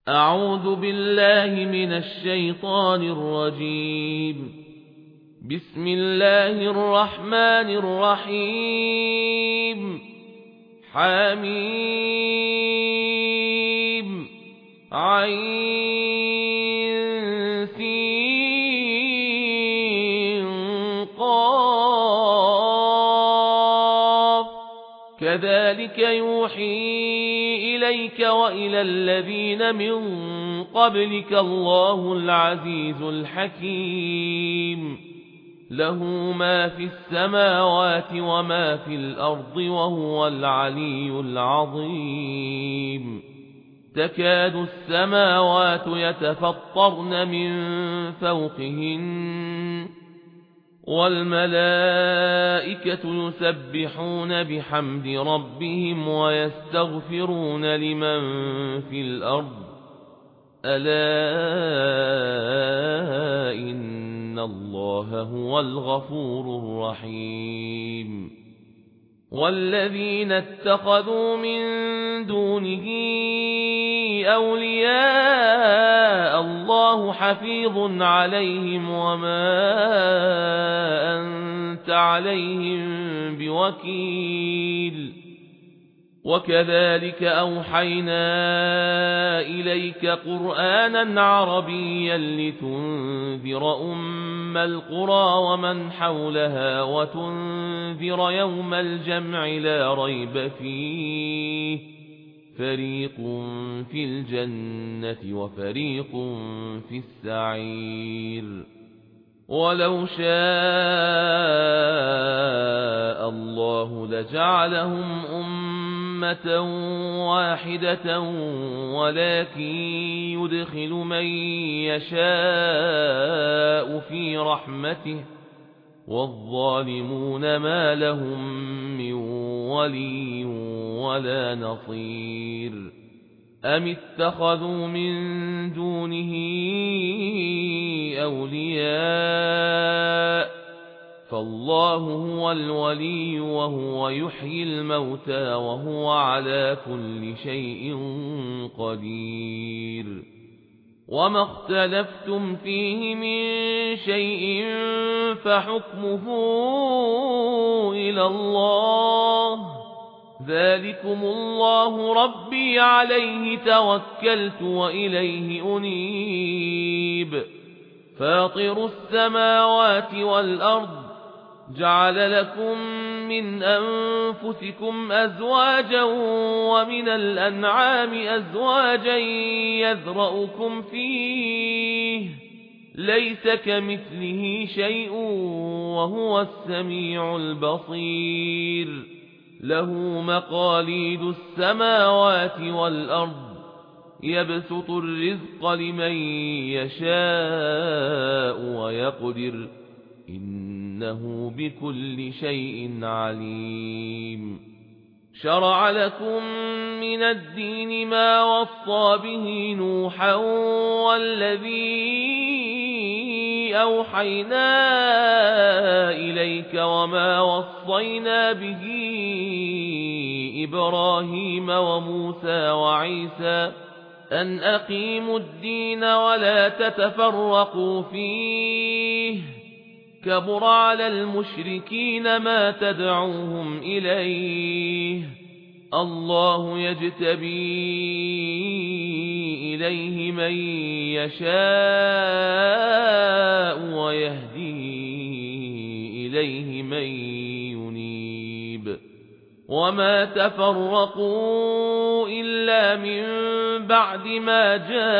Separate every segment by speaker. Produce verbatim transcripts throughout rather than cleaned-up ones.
Speaker 1: أعوذ بالله من الشيطان الرجيم. بسم الله الرحمن الرحيم. حميم عين سين قاف كذلك يوحي إليك وإلى الذين من قبلك الله العزيز الحكيم. له ما في السماوات وما في الأرض وهو العلي العظيم. تكاد السماوات يتفطرن من فوقهن والملائكة يسبحون بحمد ربهم ويستغفرون لمن في الأرض ألا إن الله هو الغفور الرحيم. والذين اتخذوا من دونه أولياء الله حفيظ عليهم وما أنت عليهم بوكيل. وكذلك أوحينا إليك قرآنا عربيا لتنذر أم القرى ومن حولها وتنذر يوم الجمع لا ريب فيه فريق في الجنة وفريق في السعير. ولو شاء الله لجعلهم أمة واحدة ولكن يدخل من يشاء في رحمته والظالمون ما لهم من ولي ولا نصير. أم اتخذوا من دونه أولياء فالله هو الولي وهو يحيي الموتى وهو على كل شيء قدير. وما اختلفتم فيه من شيء فحكمه إلى الله ذلكم الله ربي عليه توكلت وإليه أنيب. فاطر السماوات والأرض جعل لكم من أنفسكم أزواجا ومن الأنعام أزواجا يذرأكم فيه ليس كمثله شيء وهو السميع البصير. له مقاليد السماوات والأرض يبسط الرزق لمن يشاء ويقدر إنه بكل شيء عليم. شرع لكم من الدين ما وصى به نوحا والذي أوحينا إليك وما وصينا به إبراهيم وموسى وعيسى أن أقيموا الدين ولا تتفرقوا فيه كبر على المشركين ما تدعوهم إليه. الله يجتبي إليه من يشاء ويهدي إليه من ينيب. وما تفرقوا إلا من بعد ما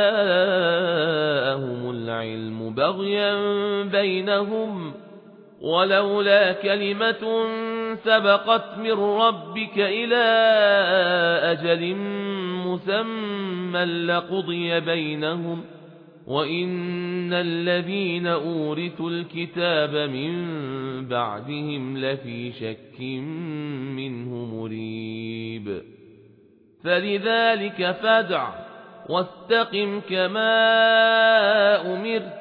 Speaker 1: جاءهم العلم بغيا بينهم ولولا كلمة سبقت من ربك إلى أجل مسمى لقضي بينهم وإن الذين أورثوا الكتاب من بعدهم لفي شك منه مريب. فلذلك فادع واستقم كما أمرت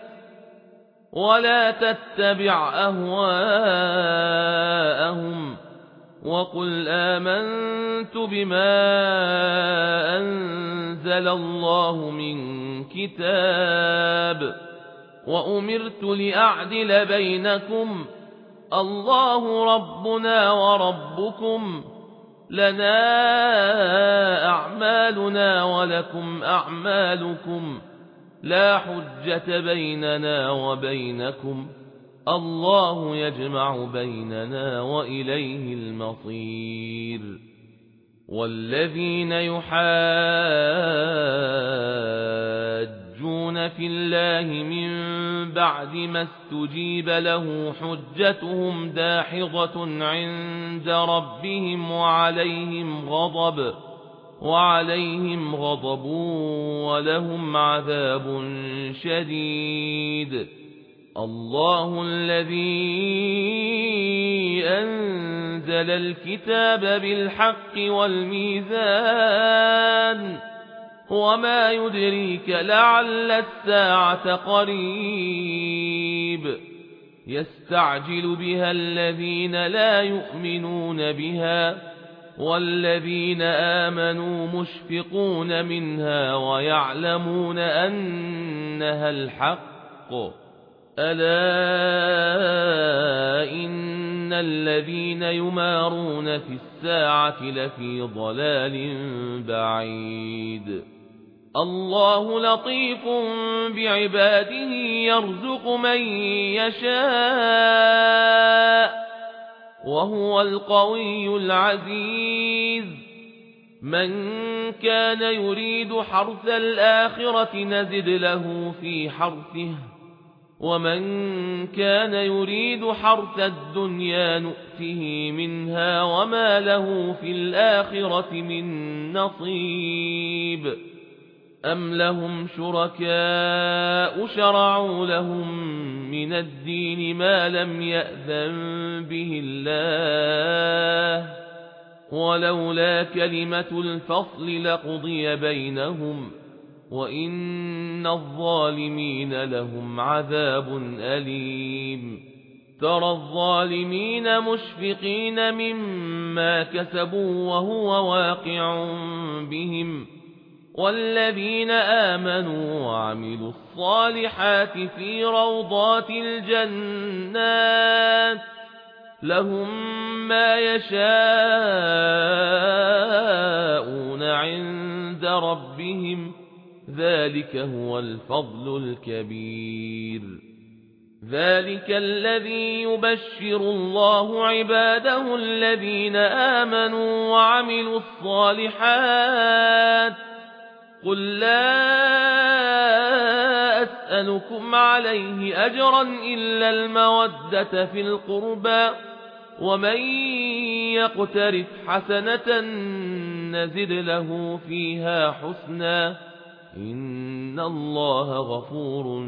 Speaker 1: ولا تتبع أهواءهم وقل آمنت بما أنزل الله من كتاب وأمرت لأعدل بينكم الله ربنا وربكم لنا أعمالنا ولكم أعمالكم لا حجة بيننا وبينكم الله يجمع بيننا وإليه المصير والذين يحاجون في الله من بعد ما استجيب له حجتهم داحضة عند ربهم وعليهم غضب وعليهم غضب ولهم عذاب شديد الله الذي أنزل الكتاب بالحق والميزان وما يدريك لعل الساعة قريب يستعجل بها الذين لا يؤمنون بها والذين آمنوا مشفقون منها ويعلمون أنها الحق ألا إن الذين يمارون في الساعة لفي ضلال بعيد الله لطيف بعباده يرزق من يشاء وهو القوي العزيز من كان يريد حرث الآخرة نزد له في حرثه ومن كان يريد حرث الدنيا نؤته منها وما له في الآخرة من نصيب أم لهم شركاء شرعوا لهم من الدين ما لم يأذن به الله ولولا كلمة الفصل لقضي بينهم وإن الظالمين لهم عذاب أليم ترى الظالمين مشفقين مما كسبوا وهو واقع بهم والذين آمنوا وعملوا الصالحات في روضات الجنات لهم ما يشاءون عند ربهم ذلك هو الفضل الكبير ذلك الذي يبشر الله عباده الذين آمنوا وعملوا الصالحات قل لا أسألكم عليه أجرا إلا المودة في القربى ومن يقترف حسنة نزد له فيها حسنا إن الله غفور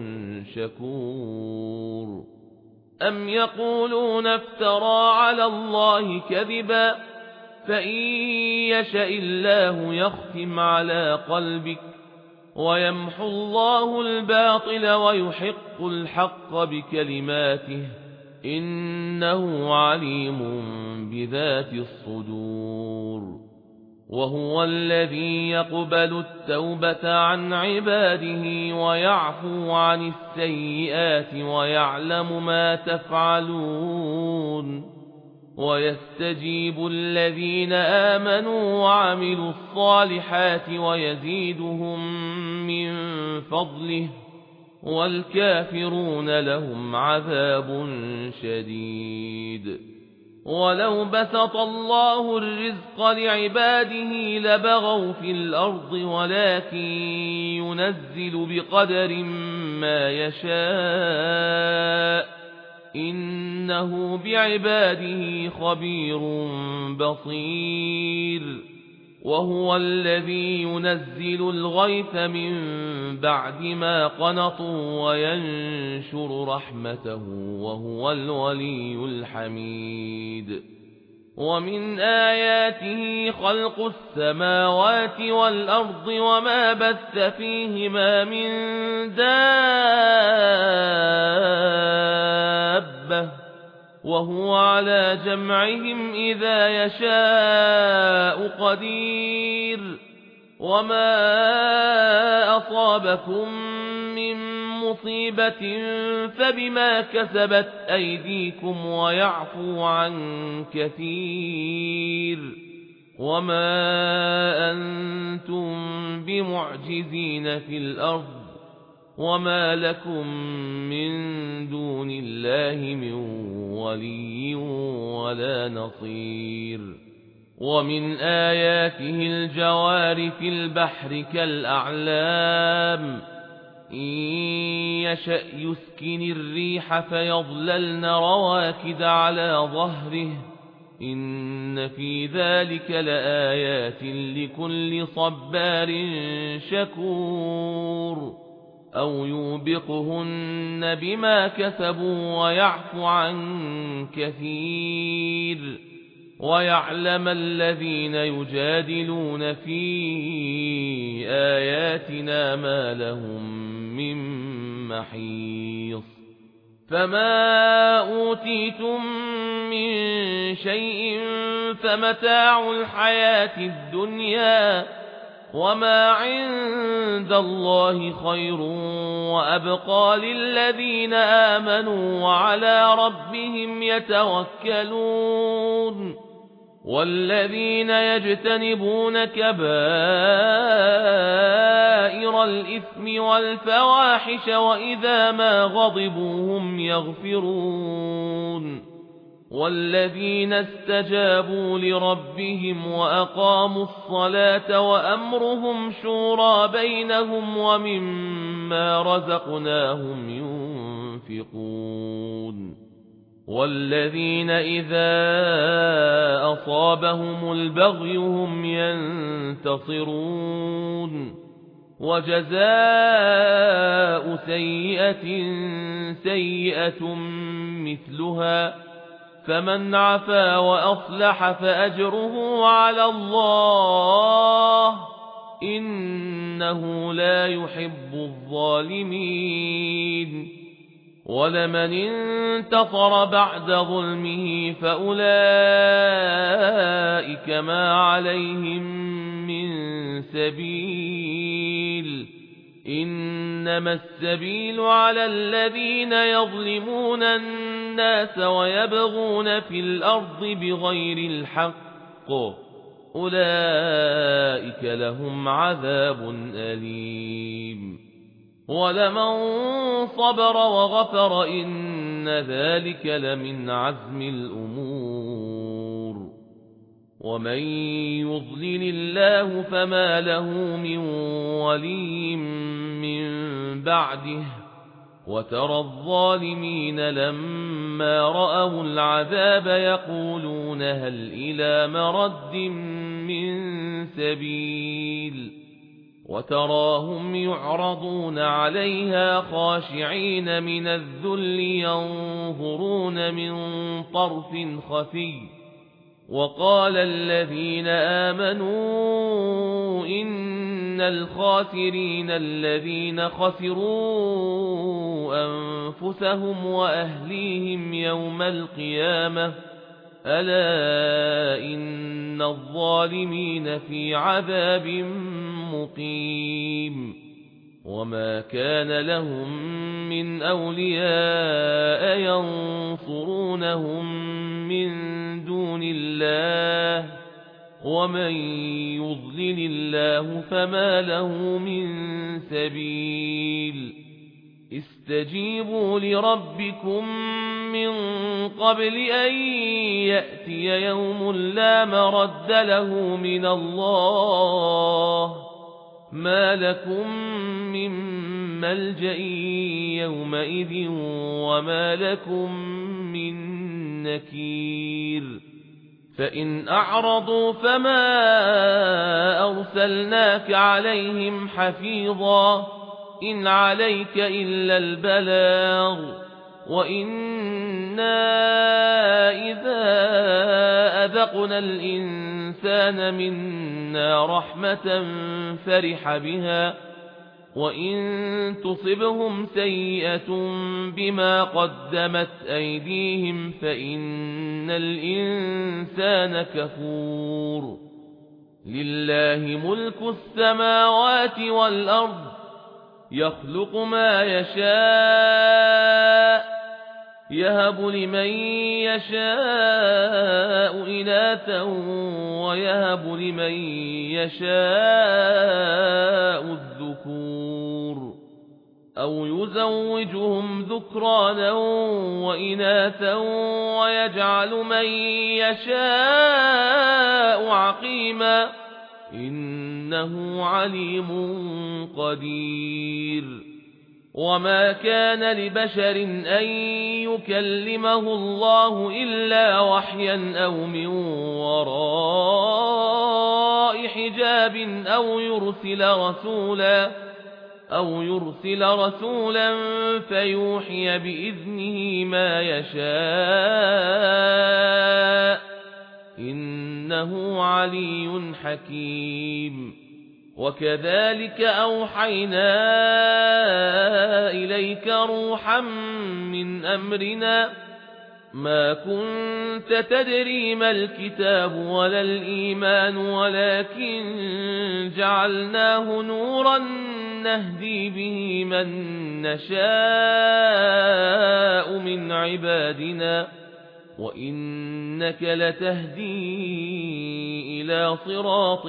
Speaker 1: شكور أم يقولون افترى على الله كذبا فإن يشأ الله يختم على قلبك ويمحو الله الباطل ويحق الحق بكلماته إنه عليم بذات الصدور وهو الذي يقبل التوبة عن عباده ويعفو عن السيئات ويعلم ما تفعلون ويستجيب الذين آمنوا وعملوا الصالحات ويزيدهم من فضله والكافرون لهم عذاب شديد ولو بسط الله الرزق لعباده لبغوا في الأرض ولكن ينزل بقدر ما يشاء إنه بعباده خبير بصير وهو الذي ينزل الغيث من بعد ما قنطوا وينشر رحمته وهو الولي الحميد ومن آياته خلق السماوات والأرض وما بث فيهما من دابة وهو على جمعهم إذا يشاء قدير وما أصابكم من مصيبة فبما كسبت أيديكم ويعفو عن كثير وما أنتم بمعجزين في الأرض وما لكم من دون الله من ولي ولا نصير ومن آياته الجوار في البحر كالأعلام إن يشأ يسكن الريح فيظللن رواكد على ظهره إن في ذلك لآيات لكل صبار شكور أو يوبقهن بما كسبوا ويعفو عن كثير ويعلم الذين يجادلون في آياتنا ما لهم من محيص فما أوتيتم من شيء فمتاع الحياة الدنيا وما عند الله خير وأبقى للذين آمنوا وعلى ربهم يتوكلون والذين يجتنبون كبائر الإثم والفواحش وإذا ما غضبوا هم يغفرون والذين استجابوا لربهم وأقاموا الصلاة وأمرهم شورى بينهم ومما رزقناهم ينفقون والذين إذا أصابهم البغي هم ينتصرون وجزاء سيئة سيئة مثلها فمن عفا وأصلح فأجره على الله إنه لا يحب الظالمين ولمن انتصر بعد ظلمه فأولئك ما عليهم من سبيل إنما السبيل على الذين يظلمون الناس ويبغون في الأرض بغير الحق أولئك لهم عذاب أليم ولمن صبر وغفر إن ذلك لمن عزم الأمور ومن يضلل الله فما له من ولي من بعده وترى الظالمين لما رأوا العذاب يقولون هل إلى مرد من سبيل وتراهم يعرضون عليها خاشعين من الذل ينظرون من طرف خفي وقال الذين آمنوا إن الخاسرين الذين خسروا أنفسهم وأهليهم يوم القيامة ألا إن الظالمين في عذاب مقيم وما كان لهم من أولياء ينصرونهم من دون الله ومن يضلل الله فما له من سبيل استجيبوا لربكم من قبل أن يأتي يوم لا مرد له من الله ما لكم من ملجأ يومئذ وما لكم من نكير فإن أعرضوا فما أرسلناك عليهم حفيظا إن عليك إلا البلاغ وإنا إذا أذقنا الإنسان منا رحمة فرح بها وإن تصبهم سيئة بما قدمت أيديهم فإن الإنسان كفور لله ملك السماوات والأرض يخلق ما يشاء يهب لمن يشاء إناثا ويهب لمن يشاء الذكور أو يزوجهم ذكرانا وإناثا ويجعل من يشاء عقيما إنه عليم قدير وما كان لبشر أن يكلمه الله إلا وحيا أو من وراء حجاب أو يرسل رسولا أو يرسل رسولا فيوحي بإذنه ما يشاء إنه علي حكيم وكذلك أوحينا إليك روحا من أمرنا ما كنت تدري ما الكتاب ولا الإيمان ولكن جعلناه نورا نهدي به من نشاء من عبادنا وإنك لتهدي إلى صراط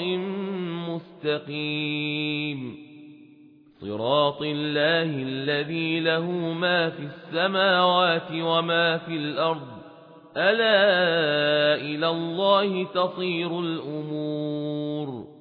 Speaker 1: مستقيم صراط الله الذي له ما في السماوات وما في الأرض ألا إلى الله تصير الأمور